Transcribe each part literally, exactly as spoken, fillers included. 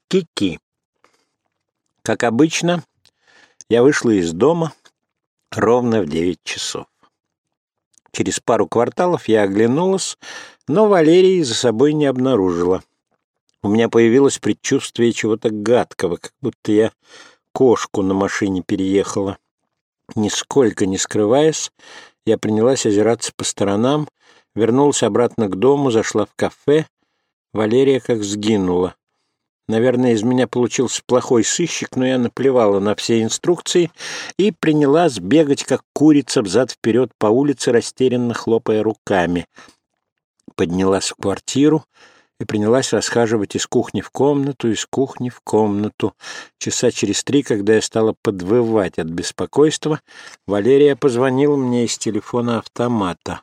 Кики. Как обычно, я вышла из дома ровно в девять часов. Через пару кварталов я оглянулась, но Валерии за собой не обнаружила. У меня появилось предчувствие чего-то гадкого, как будто я кошку на машине переехала. Нисколько не скрываясь, я принялась озираться по сторонам, вернулась обратно к дому, зашла в кафе. Валерия как сгинула. Наверное, из меня получился плохой сыщик, но я наплевала на все инструкции и принялась бегать, как курица, взад-вперед по улице, растерянно хлопая руками. Поднялась в квартиру и принялась расхаживать из кухни в комнату, из кухни в комнату. Часа через три, когда я стала подвывать от беспокойства, Валерия позвонила мне из телефона автомата.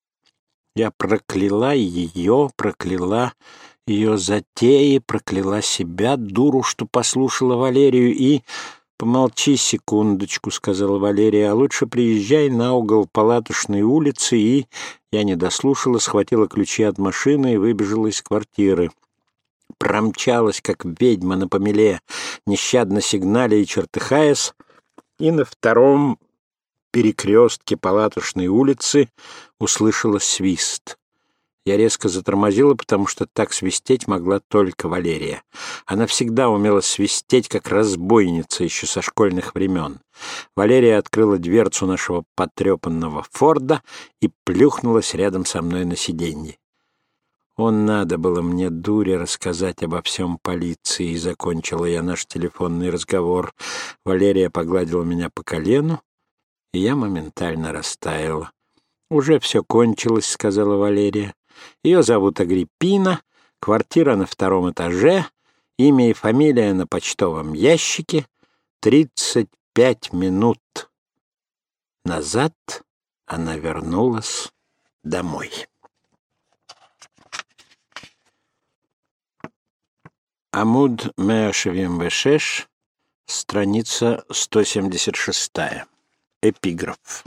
Я прокляла ее, прокляла ее затеи, прокляла себя, дуру, что послушала Валерию, и... «Помолчи секундочку», — сказала Валерия, — «а лучше приезжай на угол Палаточной улицы», и... Я не дослушала, схватила ключи от машины и выбежала из квартиры. Промчалась, как ведьма на помеле, нещадно сигналя и чертыхаясь, и на втором перекрестке Палаточной улицы услышала свист. Я резко затормозила, потому что так свистеть могла только Валерия. Она всегда умела свистеть, как разбойница еще со школьных времен. Валерия открыла дверцу нашего потрепанного Форда и плюхнулась рядом со мной на сиденье. «Он надо было мне, дуре, рассказать обо всем полиции», и закончила я наш телефонный разговор. Валерия погладила меня по колену, и я моментально растаяла. «Уже все кончилось», — сказала Валерия. Ее зовут Агриппина, квартира на втором этаже, имя и фамилия на почтовом ящике. Тридцать пять минут назад она вернулась домой. Амуд Меашевим Вешеш, страница сто семьдесят шестая. Эпиграф.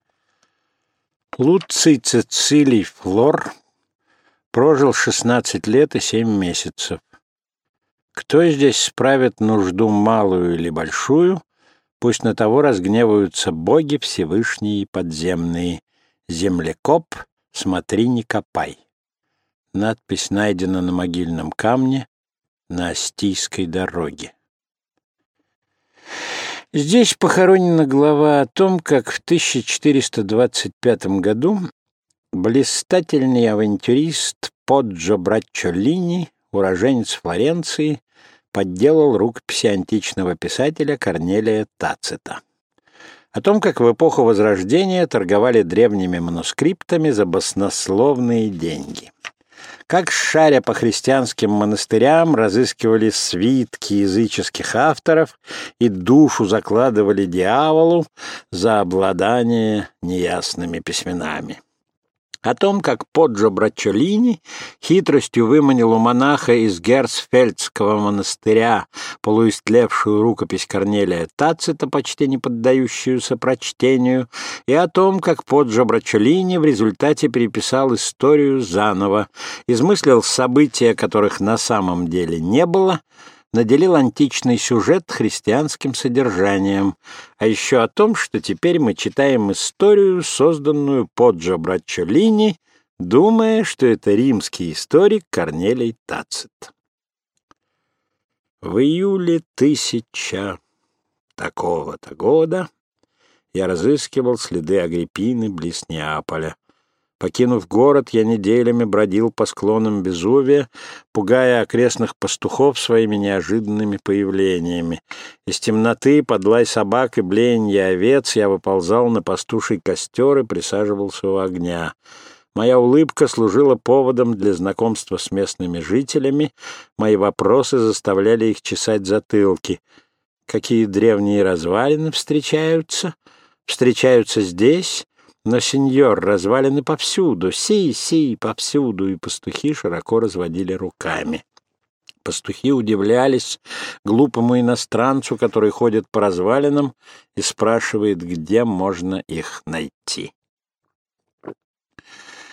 Луций Цицилий Флор прожил шестнадцать лет и семь месяцев. Кто здесь справит нужду малую или большую, пусть на того разгневаются боги Всевышние и подземные. Землекоп, смотри, не копай. Надпись найдена на могильном камне на Остийской дороге. Здесь похоронена глава о том, как в тысяча четыреста двадцать пятом году блистательный авантюрист Поджо Браччолини, уроженец Флоренции, подделал рукописи античного писателя Корнелия Тацита. О том, как в эпоху Возрождения торговали древними манускриптами за баснословные деньги. Как, шаря по христианским монастырям, разыскивали свитки языческих авторов и душу закладывали дьяволу за обладание неясными письменами. О том, как Поджо Браччолини хитростью выманил у монаха из Герцфельдского монастыря полуистлевшую рукопись Корнелия Тацита, почти не поддающуюся прочтению, и о том, как Поджо Браччолини в результате переписал историю заново, измыслил события, которых на самом деле не было, наделил античный сюжет христианским содержанием, а еще о том, что теперь мы читаем историю, созданную Поджо Браччолини, думая, что это римский историк Корнелий Тацит. В июле тысяча такого-то года я разыскивал следы Агриппины близ Неаполя. Покинув город, я неделями бродил по склонам Везувия, пугая окрестных пастухов своими неожиданными появлениями. Из темноты, под лай собак и блеянье овец, я выползал на пастуший костер и присаживался у огня. Моя улыбка служила поводом для знакомства с местными жителями, мои вопросы заставляли их чесать затылки. Какие древние развалины встречаются? Встречаются здесь? Но, сеньор, развалины повсюду, си-си, повсюду, и пастухи широко разводили руками. Пастухи удивлялись глупому иностранцу, который ходит по развалинам и спрашивает, где можно их найти.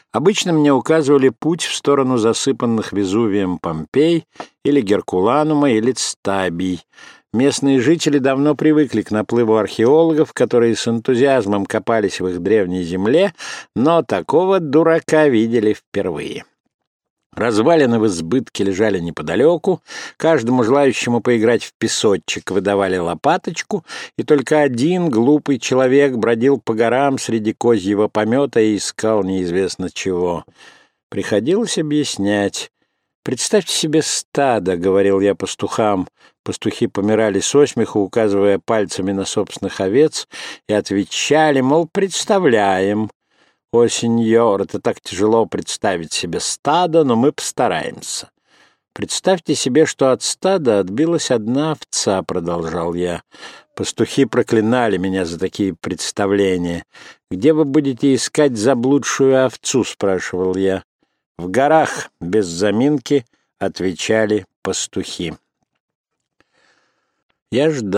Обычно мне указывали путь в сторону засыпанных Везувием Помпей или Геркуланума или Цтабий. Местные жители давно привыкли к наплыву археологов, которые с энтузиазмом копались в их древней земле, но такого дурака видели впервые. Развалины в избытке лежали неподалеку, каждому желающему поиграть в песочек выдавали лопаточку, и только один глупый человек бродил по горам среди козьего помета и искал неизвестно чего. Приходилось объяснять. «Представьте себе стадо», — говорил я пастухам. Пастухи помирали со смеху, указывая пальцами на собственных овец, и отвечали, мол, представляем. «О, сеньор, это так тяжело представить себе стадо, но мы постараемся». «Представьте себе, что от стада отбилась одна овца», — продолжал я. Пастухи проклинали меня за такие представления. «Где вы будете искать заблудшую овцу?» — спрашивал я. «В горах», — без заминки отвечали пастухи. Я ждал.